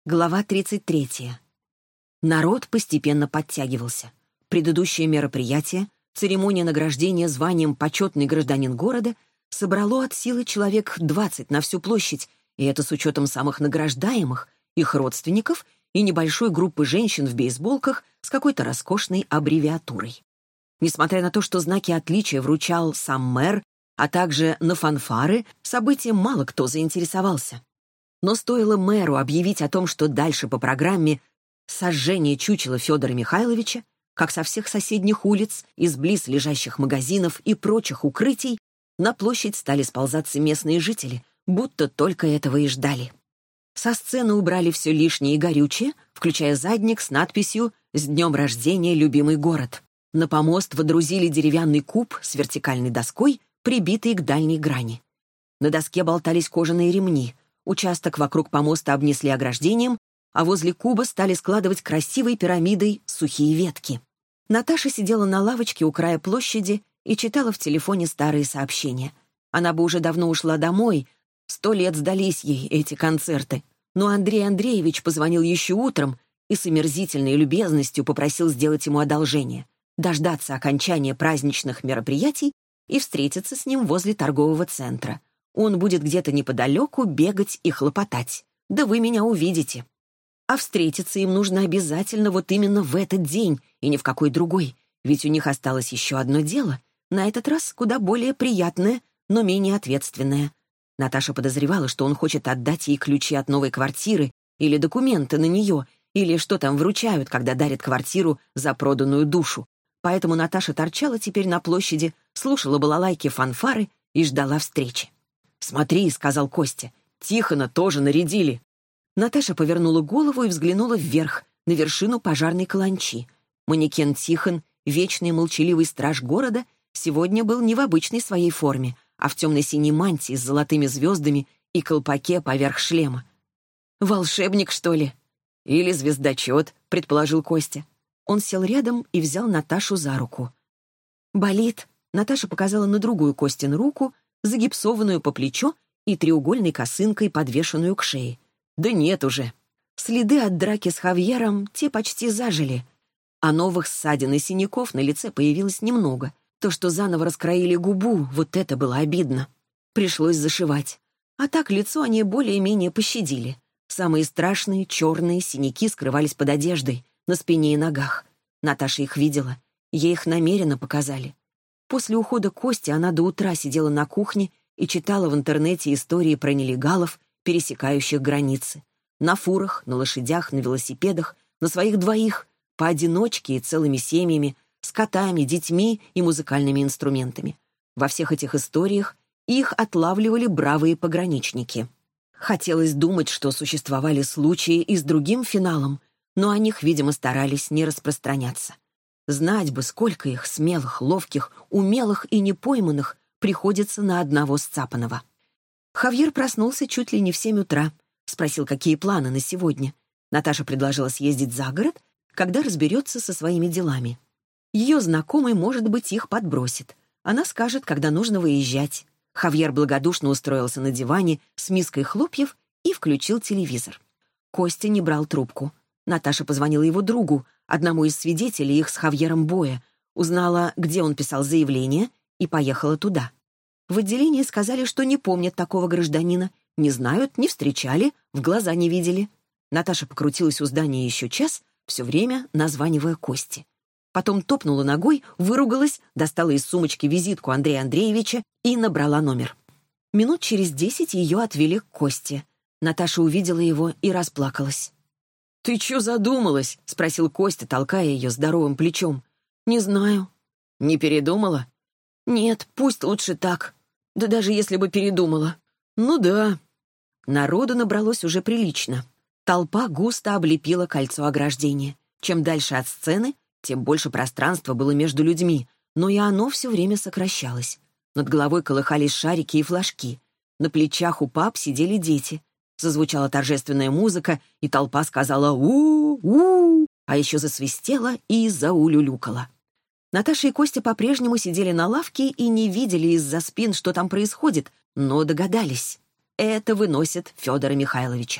Глава 33. Народ постепенно подтягивался. Предыдущее мероприятие, церемония награждения званием «Почетный гражданин города», собрало от силы человек 20 на всю площадь, и это с учетом самых награждаемых, их родственников и небольшой группы женщин в бейсболках с какой-то роскошной аббревиатурой. Несмотря на то, что знаки отличия вручал сам мэр, а также на фанфары, событием мало кто заинтересовался. Но стоило мэру объявить о том, что дальше по программе сожжение чучела Федора Михайловича, как со всех соседних улиц, из близ лежащих магазинов и прочих укрытий, на площадь стали сползаться местные жители, будто только этого и ждали. Со сцены убрали все лишнее и горючее, включая задник с надписью «С днем рождения, любимый город». На помост водрузили деревянный куб с вертикальной доской, прибитый к дальней грани. На доске болтались кожаные ремни. Участок вокруг помоста обнесли ограждением, а возле куба стали складывать красивой пирамидой сухие ветки. Наташа сидела на лавочке у края площади и читала в телефоне старые сообщения. Она бы уже давно ушла домой, 100 лет сдались ей эти концерты. Но Андрей Андреевич позвонил еще утром и с омерзительной любезностью попросил сделать ему одолжение — дождаться окончания праздничных мероприятий и встретиться с ним возле торгового центра. Он будет где-то неподалеку бегать и хлопотать. Да вы меня увидите. А встретиться им нужно обязательно вот именно в этот день и ни в какой другой, ведь у них осталось еще одно дело, на этот раз куда более приятное, но менее ответственное. Наташа подозревала, что он хочет отдать ей ключи от новой квартиры или документы на нее, или что там вручают, когда дарят квартиру за проданную душу. Поэтому Наташа торчала теперь на площади, слушала балалайки, фанфары и ждала встречи. «Смотри», — сказал Костя, — «Тихона тоже нарядили». Наташа повернула голову и взглянула вверх, на вершину пожарной каланчи. Манекен Тихон, вечный молчаливый страж города, сегодня был не в обычной своей форме, а в темно-синей мантии с золотыми звездами и колпаке поверх шлема. «Волшебник, что ли?» «Или звездочет», — предположил Костя. Он сел рядом и взял Наташу за руку. «Болит?» — Наташа показала на другую Костину руку, загипсованную по плечо и треугольной косынкой, подвешенную к шее. «Да нет уже. Следы от драки с Хавьером те почти зажили, а новых ссадин и синяков на лице появилось немного. То, что заново раскроили губу, вот это было обидно. Пришлось зашивать. А так лицо они более-менее пощадили. Самые страшные черные синяки скрывались под одеждой, на спине и ногах. Наташа их видела. Ей их намеренно показали. После ухода Кости она до утра сидела на кухне и читала в интернете истории про нелегалов, пересекающих границы. На фурах, на лошадях, на велосипедах, на своих двоих, поодиночке и целыми семьями, с котами, детьми и музыкальными инструментами. Во всех этих историях их отлавливали бравые пограничники. Хотелось думать, что существовали случаи и с другим финалом, но о них, видимо, старались не распространяться. Знать бы, сколько их, смелых, ловких, умелых и непойманных, приходится на одного сцапанного. Хавьер проснулся чуть ли не в 7 утра. Спросил, какие планы на сегодня. Наташа предложила съездить за город, когда разберется со своими делами. Ее знакомый, может быть, их подбросит. Она скажет, когда нужно выезжать. Хавьер благодушно устроился на диване с миской хлопьев и включил телевизор. Костя не брал трубку. Наташа позвонила его другу, одному из свидетелей их с Хавьером боя, узнала, где он писал заявление, и поехала туда. В отделении сказали, что не помнят такого гражданина, не знают, не встречали, в глаза не видели. Наташа покрутилась у здания еще час, все время названивая Кости. Потом топнула ногой, выругалась, достала из сумочки визитку Андрея Андреевича и набрала номер. Минут через 10 ее отвели к Косте. Наташа увидела его и расплакалась. «Ты чё задумалась?» — спросил Костя, толкая ее здоровым плечом. «Не знаю». «Не передумала?» «Нет, пусть лучше так. Да даже если бы передумала». «Ну да». Народу набралось уже прилично. Толпа густо облепила кольцо ограждения. Чем дальше от сцены, тем больше пространства было между людьми, но и оно все время сокращалось. Над головой колыхались шарики и флажки. На плечах у пап сидели дети. Зазвучала торжественная музыка, и толпа сказала «У-у-у», а еще засвистела и заулюлюкала. Наташа и Костя по-прежнему сидели на лавке и не видели из-за спин, что там происходит, но догадались. Это выносит Федора Михайловича.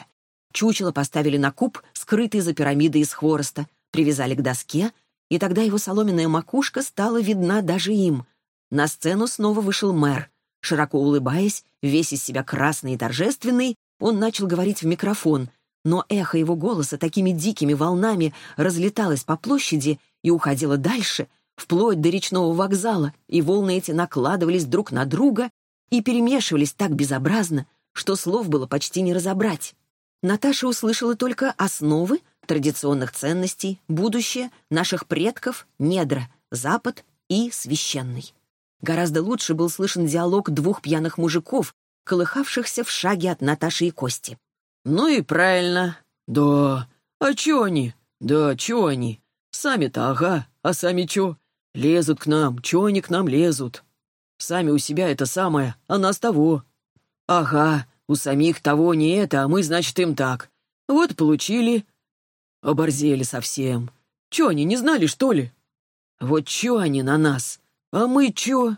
Чучело поставили на куб, скрытый за пирамидой из хвороста, привязали к доске, и тогда его соломенная макушка стала видна даже им. На сцену снова вышел мэр. Широко улыбаясь, весь из себя красный и торжественный, он начал говорить в микрофон, но эхо его голоса такими дикими волнами разлеталось по площади и уходило дальше, вплоть до речного вокзала, и волны эти накладывались друг на друга и перемешивались так безобразно, что слов было почти не разобрать. Наташа услышала только основы традиционных ценностей, будущее наших предков, недра, Запад и священный. Гораздо лучше был слышен диалог двух пьяных мужиков, колыхавшихся в шаге от Наташи и Кости. «Ну и правильно. Да. А чё они? Да, чё они? Сами-то ага, а сами чё? Лезут к нам, чё они к нам лезут? Сами у себя это самое, а нас того. Ага, у самих того не это, а мы, значит, им так. Вот получили. Оборзели совсем. Чё они, не знали, что ли? Вот чё они на нас? А мы чё?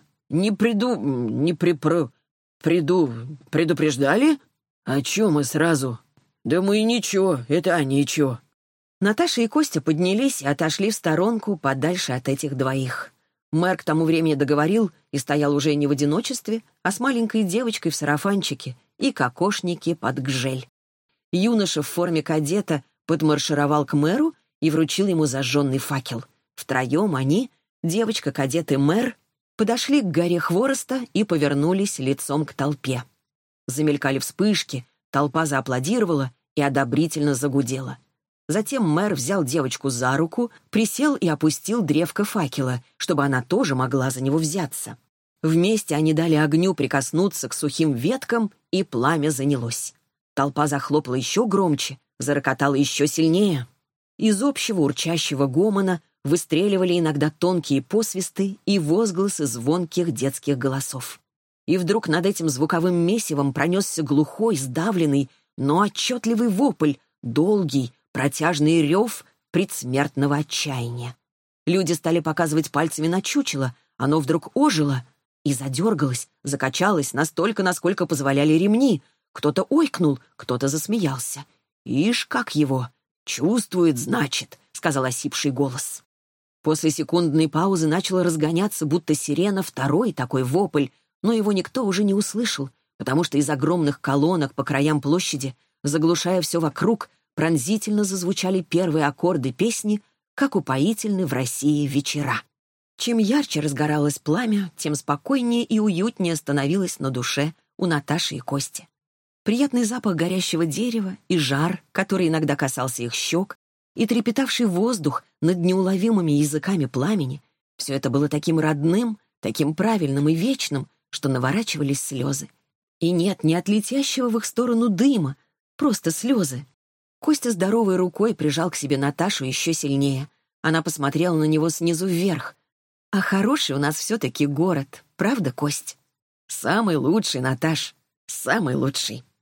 Предупреждали? А чё мы сразу? Да мы и ничего, это они чё». Наташа и Костя поднялись и отошли в сторонку подальше от этих двоих. Мэр к тому времени договорил и стоял уже не в одиночестве, а с маленькой девочкой в сарафанчике и кокошнике под гжель. Юноша в форме кадета подмаршировал к мэру и вручил ему зажженный факел. Втроем они, девочка, кадет и мэр, подошли к горе хвороста и повернулись лицом к толпе. Замелькали вспышки, толпа зааплодировала и одобрительно загудела. Затем мэр взял девочку за руку, присел и опустил древко факела, чтобы она тоже могла за него взяться. Вместе они дали огню прикоснуться к сухим веткам, и пламя занялось. Толпа захлопала еще громче, зарокотала еще сильнее. Из общего урчащего гомона выстреливали иногда тонкие посвисты и возгласы звонких детских голосов. И вдруг над этим звуковым месивом пронесся глухой, сдавленный, но отчетливый вопль, долгий, протяжный рев предсмертного отчаяния. Люди стали показывать пальцами на чучело, оно вдруг ожило и задергалось, закачалось настолько, насколько позволяли ремни. Кто-то ойкнул, кто-то засмеялся. «Ишь, как его! Чувствует, значит», — сказал осипший голос. После секундной паузы начал разгоняться, будто сирена, второй такой вопль, но его никто уже не услышал, потому что из огромных колонок по краям площади, заглушая все вокруг, пронзительно зазвучали первые аккорды песни, как упоительны в России вечера. Чем ярче разгоралось пламя, тем спокойнее и уютнее становилось на душе у Наташи и Кости. Приятный запах горящего дерева и жар, который иногда касался их щек, и трепетавший воздух над неуловимыми языками пламени — все это было таким родным, таким правильным и вечным, что наворачивались слезы. И нет, не от летящего в их сторону дыма, просто слезы. Костя здоровой рукой прижал к себе Наташу еще сильнее. Она посмотрела на него снизу вверх. «А хороший у нас все-таки город, правда, Кость?» «Самый лучший, Наташ, самый лучший».